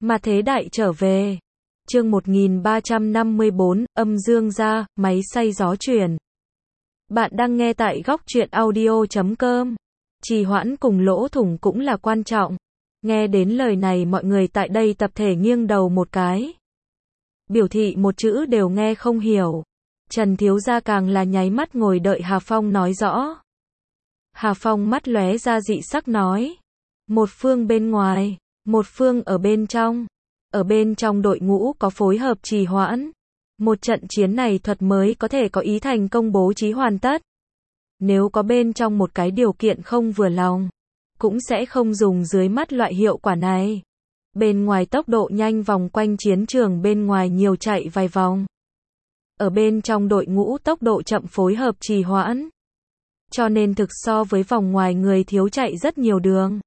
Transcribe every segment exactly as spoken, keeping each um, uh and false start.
Mà thế đại trở về. Chương một nghìn ba trăm năm mươi bốn, âm dương gia, máy xay gió chuyển. Bạn đang nghe tại góc truyện audio chấm com. Trì hoãn cùng lỗ thủng cũng là quan trọng. Nghe đến lời này mọi người tại đây tập thể nghiêng đầu một cái. Biểu thị một chữ đều nghe không hiểu. Trần thiếu gia càng là nháy mắt ngồi đợi Hà Phong nói rõ. Hà Phong mắt lóe ra dị sắc nói. Một phương bên ngoài, một phương ở bên trong. Ở bên trong đội ngũ có phối hợp trì hoãn. Một trận chiến này thuật mới có thể có ý thành công bố trí hoàn tất. Nếu có bên trong một cái điều kiện không vừa lòng, cũng sẽ không dùng dưới mắt loại hiệu quả này. Bên ngoài tốc độ nhanh vòng quanh chiến trường bên ngoài nhiều chạy vài vòng. Ở bên trong đội ngũ tốc độ chậm phối hợp trì hoãn. Cho nên thực so với vòng ngoài người thiếu chạy rất nhiều đường.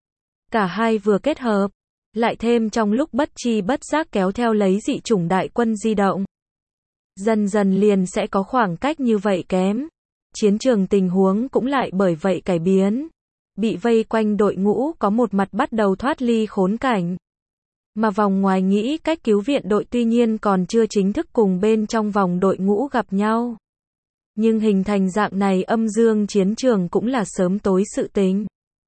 Cả hai vừa kết hợp, lại thêm trong lúc bất chi bất giác kéo theo lấy dị chủng đại quân di động. Dần dần liền sẽ có khoảng cách như vậy kém. Chiến trường tình huống cũng lại bởi vậy cải biến. Bị vây quanh đội ngũ có một mặt bắt đầu thoát ly khốn cảnh. Mà vòng ngoài nghĩ cách cứu viện đội tuy nhiên còn chưa chính thức cùng bên trong vòng đội ngũ gặp nhau. Nhưng hình thành dạng này âm dương chiến trường cũng là sớm tối sự tính.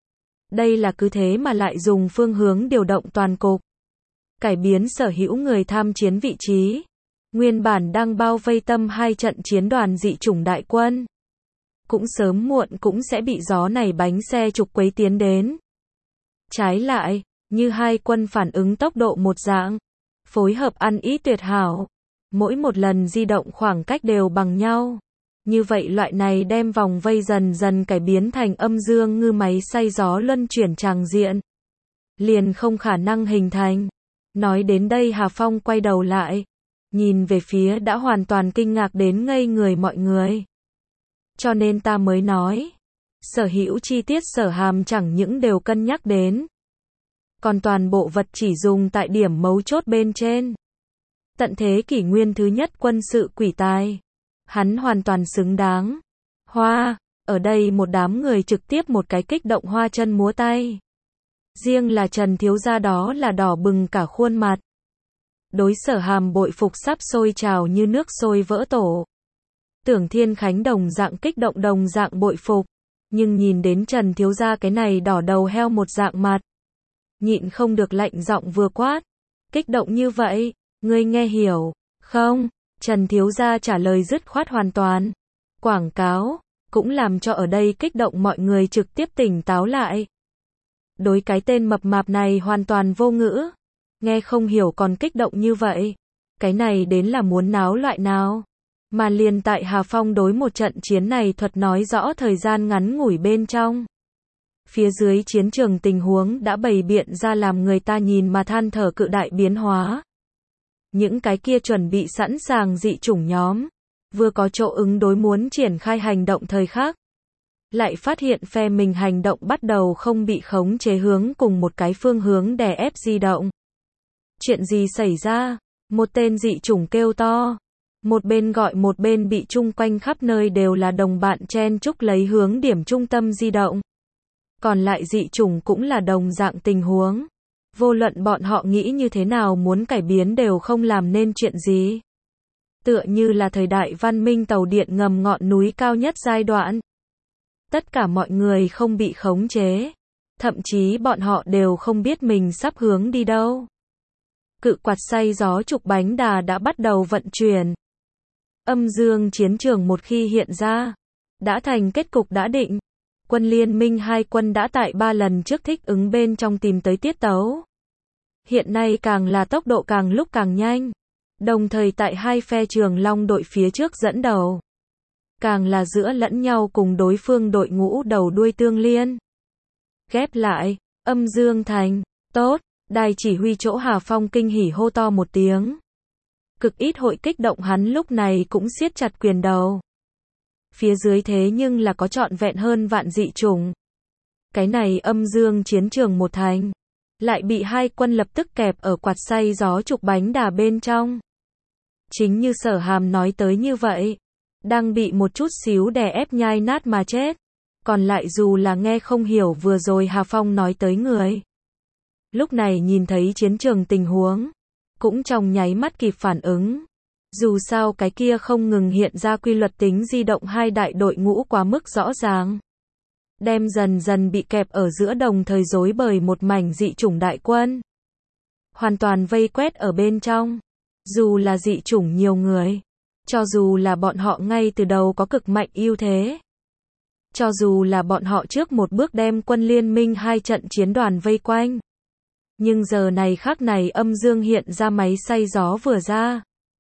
Đây là cứ thế mà lại dùng phương hướng điều động toàn cục. Cải biến sở hữu người tham chiến vị trí. Nguyên bản đang bao vây tâm hai trận chiến đoàn dị chủng đại quân. Cũng sớm muộn cũng sẽ bị gió này bánh xe trục quấy tiến đến. Trái lại, như hai quân phản ứng tốc độ một dạng. Phối hợp ăn ý tuyệt hảo. Mỗi một lần di động khoảng cách đều bằng nhau. Như vậy loại này đem vòng vây dần dần cải biến thành âm dương ngư máy xay gió luân chuyển tràng diện. Liền không khả năng hình thành. Nói đến đây Hà Phong quay đầu lại. Nhìn về phía đã hoàn toàn kinh ngạc đến ngây người mọi người. Cho nên ta mới nói. Sở hữu chi tiết Sở Hàm chẳng những đều cân nhắc đến. Còn toàn bộ vật chỉ dùng tại điểm mấu chốt bên trên. Tận thế kỷ nguyên thứ nhất quân sự quỷ tài. Hắn hoàn toàn xứng đáng. Hoa, ở đây một đám người trực tiếp một cái kích động hoa chân múa tay. Riêng là Trần thiếu gia đó là đỏ bừng cả khuôn mặt. Đối Sở Hàm bội phục sắp sôi trào như nước sôi vỡ tổ. Tưởng Thiên Khánh đồng dạng kích động đồng dạng bội phục. Nhưng nhìn đến Trần thiếu gia cái này đỏ đầu heo một dạng mặt. Nhịn không được lạnh giọng vừa quát. Kích động như vậy, ngươi nghe hiểu, không? Trần thiếu gia trả lời dứt khoát hoàn toàn. Quảng cáo, cũng làm cho ở đây kích động mọi người trực tiếp tỉnh táo lại. Đối cái tên mập mạp này hoàn toàn vô ngữ. Nghe không hiểu còn kích động như vậy. Cái này đến là muốn náo loại nào. Mà liền tại Hà Phong đối một trận chiến này thuật nói rõ thời gian ngắn ngủi bên trong. Phía dưới chiến trường tình huống đã bày biện ra làm người ta nhìn mà than thở cự đại biến hóa. Những cái kia chuẩn bị sẵn sàng dị chủng nhóm. Vừa có chỗ ứng đối muốn triển khai hành động thời khắc. Lại phát hiện phe mình hành động bắt đầu không bị khống chế hướng cùng một cái phương hướng đè ép di động. Chuyện gì xảy ra? Một tên dị chủng kêu to. Một bên gọi một bên bị chung quanh khắp nơi đều là đồng bạn chen chúc lấy hướng điểm trung tâm di động. Còn lại dị chủng cũng là đồng dạng tình huống. Vô luận bọn họ nghĩ như thế nào muốn cải biến đều không làm nên chuyện gì. Tựa như là thời đại văn minh tàu điện ngầm ngọn núi cao nhất giai đoạn. Tất cả mọi người không bị khống chế. Thậm chí bọn họ đều không biết mình sắp hướng đi đâu. Cự quạt xay gió trục bánh đà đã bắt đầu vận chuyển. Âm dương chiến trường một khi hiện ra, đã thành kết cục đã định. Quân liên minh hai quân đã tại ba lần trước thích ứng bên trong tìm tới tiết tấu. Hiện nay càng là tốc độ càng lúc càng nhanh. Đồng thời tại hai phe Trường Long đội phía trước dẫn đầu. Càng là giữa lẫn nhau cùng đối phương đội ngũ đầu đuôi tương liên. Ghép lại, âm dương thành, tốt, đài chỉ huy chỗ Hà Phong kinh hỉ hô to một tiếng. Cực ít hội kích động hắn lúc này cũng siết chặt quyền đầu. Phía dưới thế nhưng là có trọn vẹn hơn vạn dị chủng. Cái này âm dương chiến trường một thành. Lại bị hai quân lập tức kẹp ở quạt xay gió trục bánh đà bên trong. Chính như Sở Hàm nói tới như vậy. Đang bị một chút xíu đè ép nhai nát mà chết. Còn lại dù là nghe không hiểu vừa rồi Hà Phong nói tới người. lúc này nhìn thấy chiến trường tình huống, cũng trong nháy mắt kịp phản ứng. Dù sao cái kia không ngừng hiện ra quy luật tính di động hai đại đội ngũ quá mức rõ ràng. Đem dần dần bị kẹp ở giữa đồng thời rối bời một mảnh dị chủng đại quân. Hoàn toàn vây quét ở bên trong. Dù là dị chủng nhiều người. Cho dù là bọn họ ngay từ đầu có cực mạnh ưu thế. Cho dù là bọn họ trước một bước đem quân liên minh hai trận chiến đoàn vây quanh. Nhưng giờ này khắc này âm dương hiện ra máy xay gió vừa ra.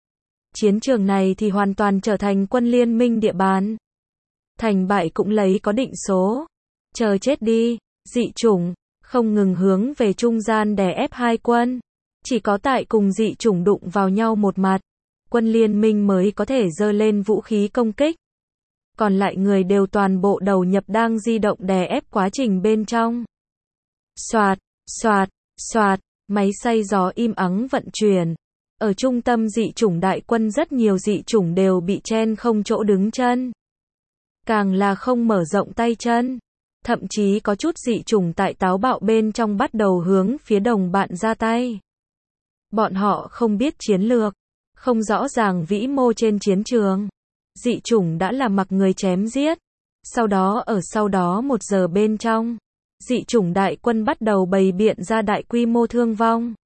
Chiến trường này thì hoàn toàn trở thành quân liên minh địa bàn. Thành bại cũng lấy có định số. Chờ chết đi, dị chủng, không ngừng hướng về trung gian đè ép hai quân. Chỉ có tại cùng dị chủng đụng vào nhau một mặt, quân liên minh mới có thể giơ lên vũ khí công kích. Còn lại người đều toàn bộ đầu nhập đang di động đè ép quá trình bên trong. Soạt, soạt, soạt, máy xay gió im ắng vận chuyển. Ở trung tâm dị chủng đại quân rất nhiều dị chủng đều bị chen không chỗ đứng chân. Càng là không mở rộng tay chân. Thậm chí có chút dị chủng tại táo bạo bên trong bắt đầu hướng phía đồng bạn ra tay. Bọn họ không biết chiến lược, không rõ ràng vĩ mô trên chiến trường. Dị chủng đã là mặc người chém giết. Sau đó ở sau đó một giờ bên trong, dị chủng đại quân bắt đầu bày biện ra đại quy mô thương vong.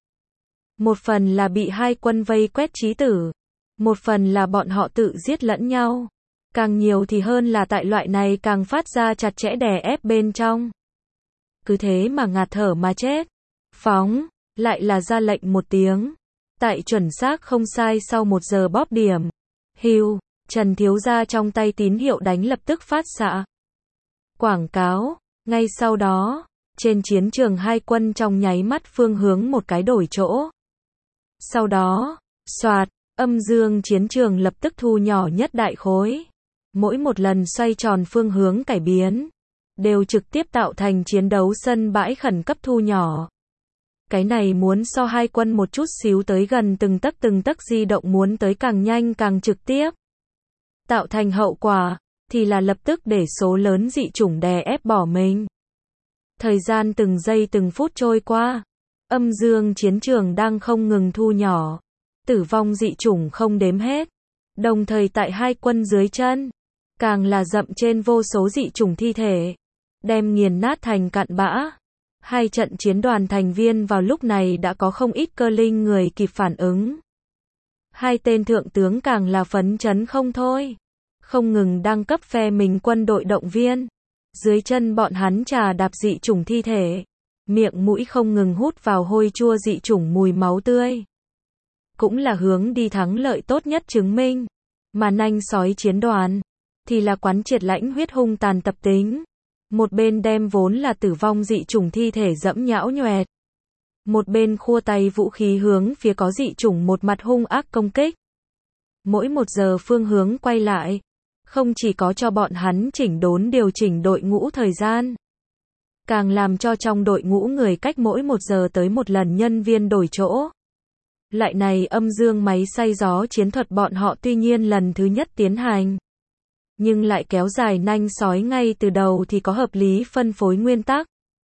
Một phần là bị hai quân vây quét chí tử. Một phần là bọn họ tự giết lẫn nhau. Càng nhiều thì hơn là tại loại này càng phát ra chặt chẽ đè ép bên trong. Cứ thế mà ngạt thở mà chết. Phóng, lại là ra lệnh một tiếng. Tại chuẩn xác không sai sau một giờ bóp điểm. Hưu, Trần thiếu gia trong tay tín hiệu đánh lập tức phát xạ. Quảng cáo, ngay sau đó, trên chiến trường hai quân trong nháy mắt phương hướng một cái đổi chỗ. Sau đó, soạt, âm dương chiến trường lập tức thu nhỏ nhất đại khối. Mỗi một lần xoay tròn phương hướng cải biến, đều trực tiếp tạo thành chiến đấu sân bãi khẩn cấp thu nhỏ. Cái này muốn so hai quân một chút xíu tới gần từng tấc từng tấc di động muốn tới càng nhanh càng trực tiếp. Tạo thành hậu quả, thì là lập tức để số lớn dị chủng đè ép bỏ mình. Thời gian từng giây từng phút trôi qua, âm dương chiến trường đang không ngừng thu nhỏ. Tử vong dị chủng không đếm hết. Đồng thời tại hai quân dưới chân, càng là dậm trên vô số dị chủng thi thể, đem nghiền nát thành cặn bã. Hai trận chiến đoàn thành viên vào lúc này đã có không ít cơ linh người kịp phản ứng. Hai tên thượng tướng càng là phấn chấn không thôi. Không ngừng đăng cấp phe mình quân đội động viên. Dưới chân bọn hắn trà đạp dị chủng thi thể. Miệng mũi không ngừng hút vào hôi chua dị chủng mùi máu tươi. Cũng là hướng đi thắng lợi tốt nhất chứng minh. Mà nanh sói chiến đoàn thì là quán triệt lãnh huyết hung tàn tập tính. Một bên đem vốn là tử vong dị chủng thi thể dẫm nhão nhoẹt. Một bên khua tay vũ khí hướng phía có dị chủng một mặt hung ác công kích. Mỗi một giờ phương hướng quay lại, không chỉ có cho bọn hắn chỉnh đốn điều chỉnh đội ngũ thời gian, càng làm cho trong đội ngũ người cách mỗi một giờ tới một lần nhân viên đổi chỗ. Lại này âm dương máy xay gió chiến thuật bọn họ tuy nhiên lần thứ nhất tiến hành, nhưng lại kéo dài nanh sói ngay từ đầu thì có hợp lý phân phối nguyên tắc.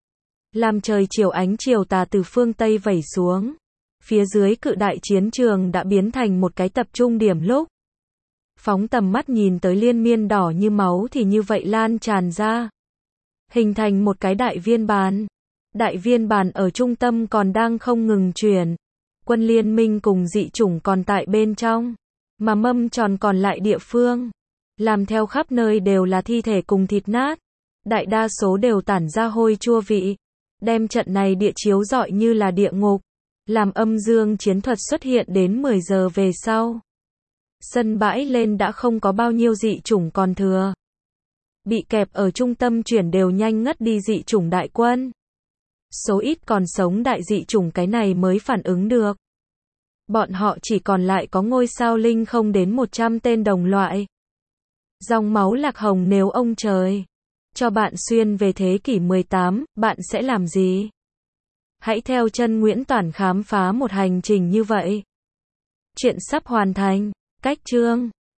Làm trời chiều ánh chiều tà từ phương Tây vẩy xuống. Phía dưới cự đại chiến trường đã biến thành một cái tập trung điểm lúc. Phóng tầm mắt nhìn tới liên miên đỏ như máu thì như vậy lan tràn ra. Hình thành một cái đại viên bàn. Đại viên bàn ở trung tâm còn đang không ngừng chuyển. Quân liên minh cùng dị chủng còn tại bên trong. Mà mâm tròn còn lại địa phương. Làm theo khắp nơi đều là thi thể cùng thịt nát. Đại đa số đều tản ra hôi chua vị. Đem trận này địa chiếu rọi như là địa ngục. Làm âm dương chiến thuật xuất hiện đến mười giờ về sau. Sân bãi lên đã không có bao nhiêu dị chủng còn thừa. Bị kẹp ở trung tâm chuyển đều nhanh ngất đi dị chủng đại quân. Số ít còn sống đại dị chủng cái này mới phản ứng được. Bọn họ chỉ còn lại có ngôi sao linh không đến một trăm tên đồng loại. Dòng máu lạc hồng nếu ông trời cho bạn xuyên về thế kỷ mười tám, bạn sẽ làm gì? Hãy theo chân Nguyễn Toản khám phá một hành trình như vậy. Chuyện sắp hoàn thành. Cách chương